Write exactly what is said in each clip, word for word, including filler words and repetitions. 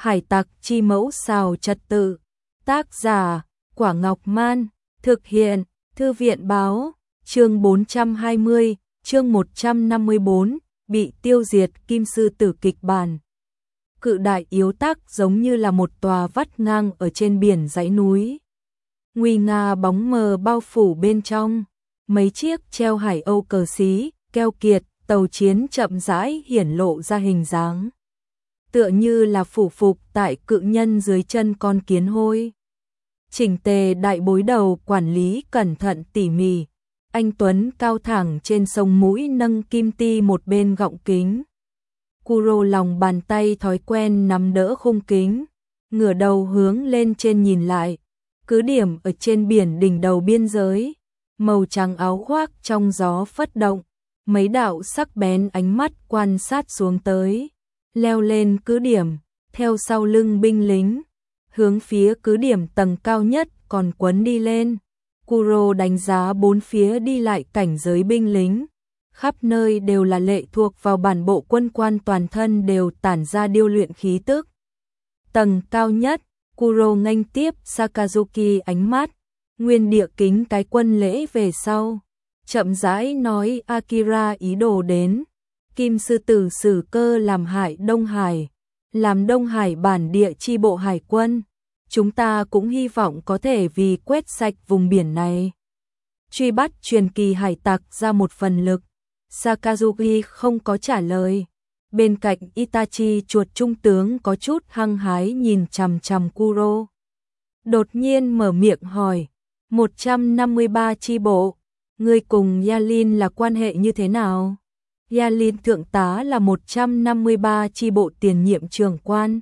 Hải tặc chi mẫu xào trật tự. Tác giả, Quả Ngọc Man. Thực hiện, Thư viện báo. Chương bốn trăm hai mươi, chương một trăm năm mươi bốn, bị tiêu diệt Kim Sư Tử kịch bản. Cự đại yếu tắc giống như là một tòa vắt ngang ở trên biển dãy núi. Nguy nga bóng mờ bao phủ bên trong. Mấy chiếc treo hải âu cờ xí, keo kiệt, tàu chiến chậm rãi hiển lộ ra hình dáng. Tựa như là phủ phục tại cự nhân dưới chân con kiến hôi. Chỉnh tề đại bối đầu quản lý cẩn thận tỉ mỉ. Anh Tuấn cao thẳng trên sông mũi nâng kim ti một bên gọng kính. Kuro lòng bàn tay thói quen nắm đỡ khung kính, ngửa đầu hướng lên trên nhìn lại. Cứ điểm ở trên biển đỉnh đầu biên giới, màu trắng áo khoác trong gió phất động, mấy đạo sắc bén ánh mắt quan sát xuống tới, leo lên cứ điểm, theo sau lưng binh lính, hướng phía cứ điểm tầng cao nhất còn quấn đi lên. Kuro đánh giá bốn phía đi lại cảnh giới binh lính, khắp nơi đều là lệ thuộc vào bản bộ quân quan, toàn thân đều tản ra điêu luyện khí tức. Tầng cao nhất, Kuro nghênh tiếp Sakazuki ánh mắt, nguyên địa kính cái quân lễ về sau, chậm rãi nói Akira ý đồ đến. Kim Sư Tử xử cơ làm hại Đông Hải, làm Đông Hải bản địa chi bộ hải quân. Chúng ta cũng hy vọng có thể vì quét sạch vùng biển này, truy bắt truyền kỳ hải tặc ra một phần lực. Sakazuki không có trả lời. Bên cạnh Itachi chuột trung tướng có chút hăng hái nhìn chằm chằm Kuro. Đột nhiên mở miệng hỏi, một trăm năm mươi ba chi bộ, ngươi cùng Yalin là quan hệ như thế nào? Yalin thượng tá là một trăm năm mươi ba chi bộ tiền nhiệm trưởng quan.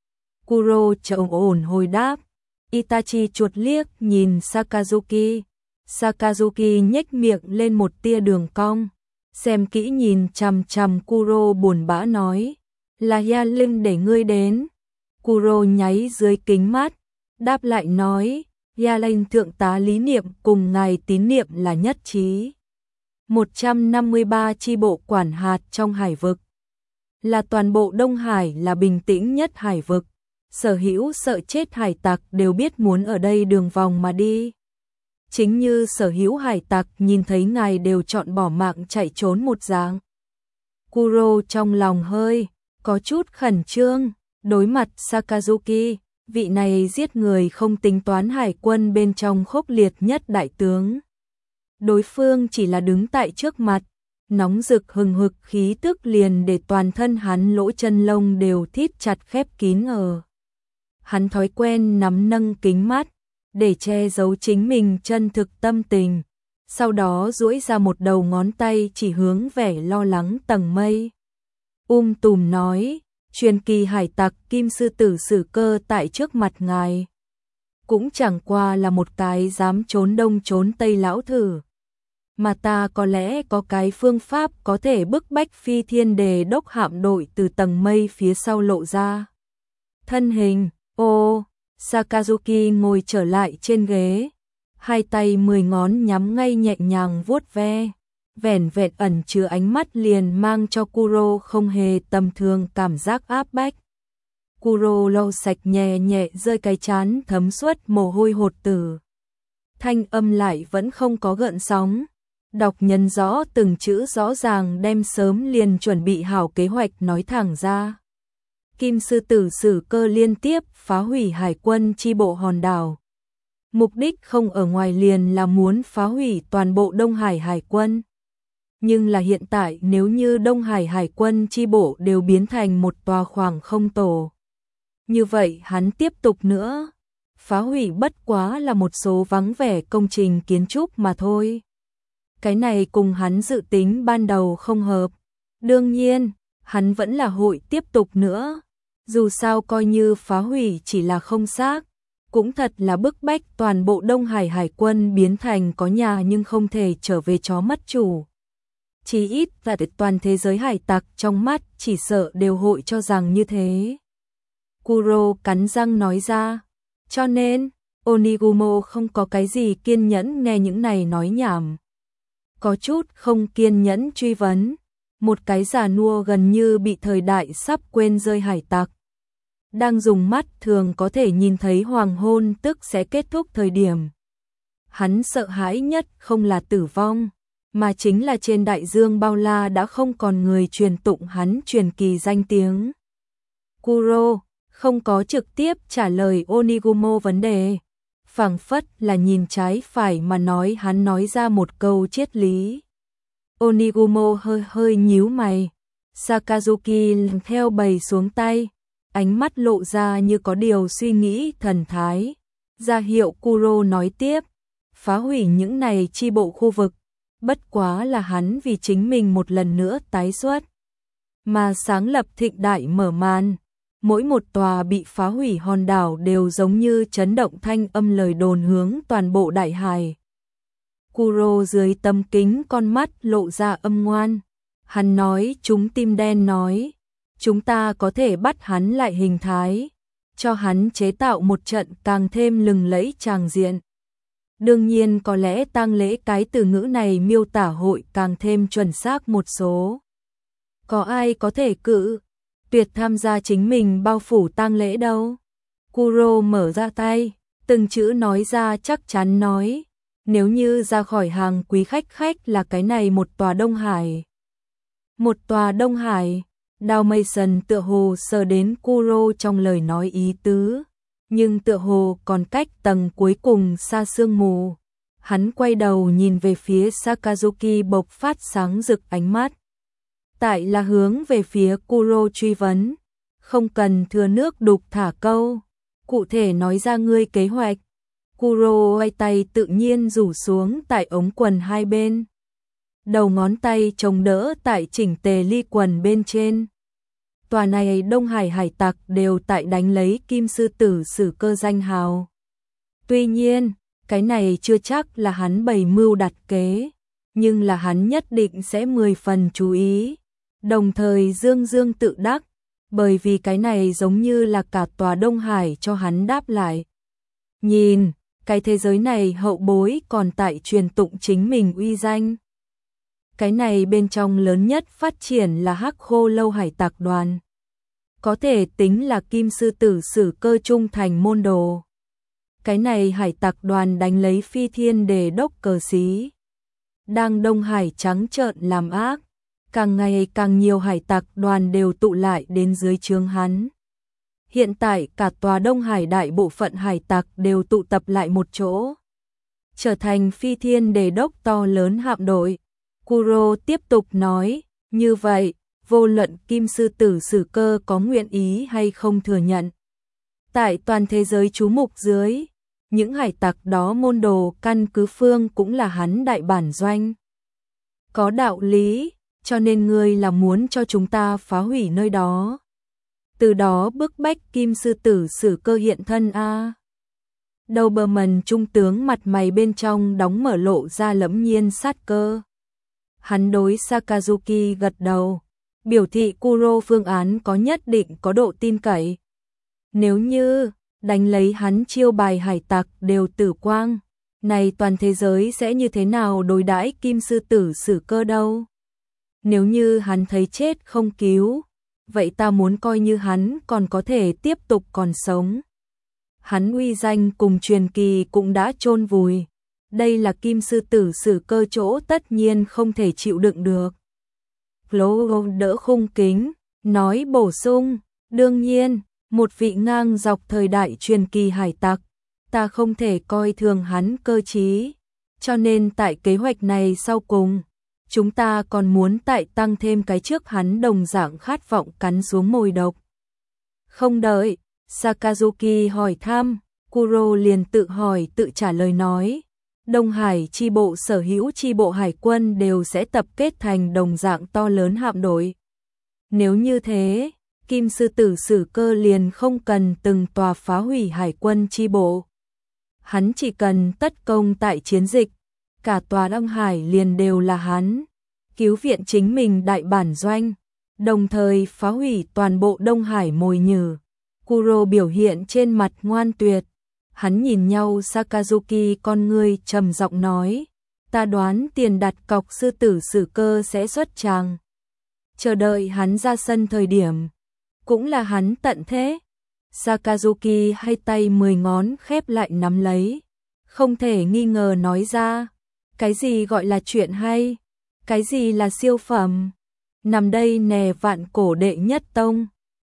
Kuro trầm ổn hồi đáp. Itachi chuột liếc nhìn Sakazuki. Sakazuki nhếch miệng lên một tia đường cong, xem kỹ nhìn chằm chằm Kuro buồn bã nói, là Yalin để ngươi đến. Kuro nháy dưới kính mắt, đáp lại nói, Yalin thượng tá lý niệm cùng ngài tín niệm là nhất trí. một trăm năm mươi ba chi bộ quản hạt trong hải vực, là toàn bộ Đông Hải là bình tĩnh nhất hải vực. Sở hữu sợ chết hải tặc đều biết muốn ở đây đường vòng mà đi. Chính như sở hữu hải tặc nhìn thấy ngài đều chọn bỏ mạng chạy trốn một dạng. Kuro trong lòng hơi có chút khẩn trương, đối mặt Sakazuki, vị này giết người không tính toán hải quân bên trong khốc liệt nhất đại tướng. Đối phương chỉ là đứng tại trước mặt, nóng rực hừng hực khí tức liền để toàn thân hắn lỗ chân lông đều thít chặt khép kín ở. Hắn thói quen nắm nâng kính mắt, để che giấu chính mình chân thực tâm tình, sau đó duỗi ra một đầu ngón tay chỉ hướng vẻ lo lắng tầng mây. Um tùm nói, truyền kỳ hải tặc Kim Sư Tử xử cơ tại trước mặt ngài, cũng chẳng qua là một cái dám trốn đông trốn tây lão thử. Mà ta có lẽ có cái phương pháp có thể bức bách Phi Thiên Đề đốc hạm đội từ tầng mây phía sau lộ ra thân hình. Ô, Sakazuki ngồi trở lại trên ghế, hai tay mười ngón nhắm ngay nhẹ nhàng vuốt ve, vẻn vẹn ẩn chứa ánh mắt liền mang cho Kuro không hề tầm thường cảm giác áp bách. Kuro lau sạch nhẹ nhẹ rơi cái trán thấm suốt mồ hôi hột tử. Thanh âm lại vẫn không có gợn sóng, đọc nhân rõ từng chữ rõ ràng, đem sớm liền chuẩn bị hảo kế hoạch nói thẳng ra. Kim Sư Tử xử cơ liên tiếp phá hủy hải quân chi bộ hòn đảo. Mục đích không ở ngoài liền là muốn phá hủy toàn bộ Đông Hải hải quân. Nhưng là hiện tại nếu như Đông Hải hải quân chi bộ đều biến thành một tòa khoảng không tổ, như vậy hắn tiếp tục nữa, phá hủy bất quá là một số vắng vẻ công trình kiến trúc mà thôi. Cái này cùng hắn dự tính ban đầu không hợp. Đương nhiên, hắn vẫn là hội tiếp tục nữa. Dù sao coi như phá hủy chỉ là không xác, cũng thật là bức bách toàn bộ Đông Hải hải quân biến thành có nhà nhưng không thể trở về chó mất chủ. Chỉ ít là toàn thế giới hải tặc trong mắt chỉ sợ đều hội cho rằng như thế. Kuro cắn răng nói ra, cho nên Onigumo không có cái gì kiên nhẫn nghe những này nói nhảm. Có chút không kiên nhẫn truy vấn, một cái già nua gần như bị thời đại sắp quên rơi hải tặc. đang dùng mắt thường có thể nhìn thấy hoàng hôn tức sẽ kết thúc thời điểm. Hắn sợ hãi nhất không là tử vong, mà chính là trên đại dương bao la đã không còn người truyền tụng hắn truyền kỳ danh tiếng. Kuro không có trực tiếp trả lời Onigumo vấn đề, phảng phất là nhìn trái phải mà nói hắn nói ra một câu triết lý. Onigumo hơi hơi nhíu mày, Sakazuki theo bày xuống tay, ánh mắt lộ ra như có điều suy nghĩ thần thái, ra hiệu Kuro nói tiếp, phá hủy những này chi bộ khu vực, bất quá là hắn vì chính mình một lần nữa tái xuất, mà sáng lập thịnh đại mở màn. Mỗi một tòa bị phá hủy hòn đảo đều giống như chấn động thanh âm lời đồn hướng toàn bộ đại hải. Kuro dưới tấm kính con mắt lộ ra âm ngoan. Hắn nói chúng tim đen nói, chúng ta có thể bắt hắn lại hình thái, cho hắn chế tạo một trận càng thêm lừng lẫy tràng diện. Đương nhiên có lẽ tang lễ cái từ ngữ này miêu tả hội càng thêm chuẩn xác một số. Có ai có thể cự tuyệt tham gia chính mình bao phủ tang lễ đâu? Kuro mở ra tay, từng chữ nói ra chắc chắn nói, nếu như ra khỏi hàng quý khách khách là cái này một tòa Đông Hải. Một tòa Đông Hải, Đào Mason tựa hồ sờ đến Kuro trong lời nói ý tứ, nhưng tựa hồ còn cách tầng cuối cùng xa sương mù. Hắn quay đầu nhìn về phía Sakazuki bộc phát sáng rực ánh mắt. Tại là hướng về phía Kuro truy vấn, không cần thừa nước đục thả câu, cụ thể nói ra ngươi kế hoạch. Kuro quay tay tự nhiên rủ xuống tại ống quần hai bên, đầu ngón tay chống đỡ tại chỉnh tề ly quần bên trên. Tòa này Đông Hải hải tặc đều tại đánh lấy Kim Sư Tử Sử Cơ danh hào. Tuy nhiên, cái này chưa chắc là hắn bày mưu đặt kế, nhưng là hắn nhất định sẽ mười phần chú ý. Đồng thời dương dương tự đắc, bởi vì cái này giống như là cả tòa Đông Hải cho hắn đáp lại. Nhìn, cái thế giới này hậu bối còn tại truyền tụng chính mình uy danh. Cái này bên trong lớn nhất phát triển là Hắc Khô Lâu hải tặc đoàn. Có thể tính là Kim Sư Tử Sử Cơ trung thành môn đồ. Cái này hải tặc đoàn đánh lấy phi thiên đề đốc cờ xí. Đang Đông Hải trắng trợn làm ác. Càng ngày càng nhiều hải tặc đoàn đều tụ lại đến dưới trướng hắn. Hiện tại cả tòa Đông Hải đại bộ phận hải tặc đều tụ tập lại một chỗ, trở thành phi thiên đề đốc to lớn hạm đội. Kuro tiếp tục nói, như vậy, vô luận Kim Sư Tử Sử Cơ có nguyện ý hay không thừa nhận. Tại toàn thế giới chú mục dưới, những hải tặc đó môn đồ căn cứ phương cũng là hắn đại bản doanh. Có đạo lý, cho nên ngươi là muốn cho chúng ta phá hủy nơi đó. Từ đó bức bách Kim Sư Tử Sử Cơ hiện thân a. Doberman trung tướng mặt mày bên trong đóng mở lộ ra lẫm nhiên sát cơ. Hắn đối Sakazuki gật đầu, biểu thị Kuro phương án có nhất định có độ tin cậy. Nếu như đánh lấy hắn chiêu bài hải tặc đều tử quang, này toàn thế giới sẽ như thế nào đối đãi Kim Sư Tử Sử Cơ đâu? Nếu như hắn thấy chết không cứu, vậy ta muốn coi như hắn còn có thể tiếp tục còn sống. Hắn uy danh cùng truyền kỳ cũng đã chôn vùi. Đây là Kim Sư Tử Sử Cơ chỗ tất nhiên không thể chịu đựng được. Flo đỡ khung kính, nói bổ sung, đương nhiên, một vị ngang dọc thời đại truyền kỳ hải tặc, ta không thể coi thường hắn cơ trí, cho nên tại kế hoạch này sau cùng, chúng ta còn muốn tại tăng thêm cái trước hắn đồng dạng khát vọng cắn xuống mồi độc. Không đợi Sakazuki hỏi thăm, Kuro liền tự hỏi tự trả lời nói, Đông Hải chi bộ sở hữu chi bộ hải quân đều sẽ tập kết thành đồng dạng to lớn hạm đội. Nếu như thế, Kim Sư Tử Sử Cơ liền không cần từng tòa phá hủy hải quân chi bộ. Hắn chỉ cần tất công tại chiến dịch, cả tòa Đông Hải liền đều là hắn, cứu viện chính mình đại bản doanh, đồng thời phá hủy toàn bộ Đông Hải mồi nhử. Kuro biểu hiện trên mặt ngoan tuyệt, hắn nhìn nhau Sakazuki con ngươi trầm giọng nói, ta đoán tiền đặt cọc Sư Tử Sử Cơ sẽ xuất tràng. Chờ đợi hắn ra sân thời điểm, cũng là hắn tận thế. Sakazuki hay tay mười ngón khép lại nắm lấy, không thể nghi ngờ nói ra, cái gì gọi là chuyện hay, cái gì là siêu phẩm, nằm đây nè vạn cổ đệ nhất tông.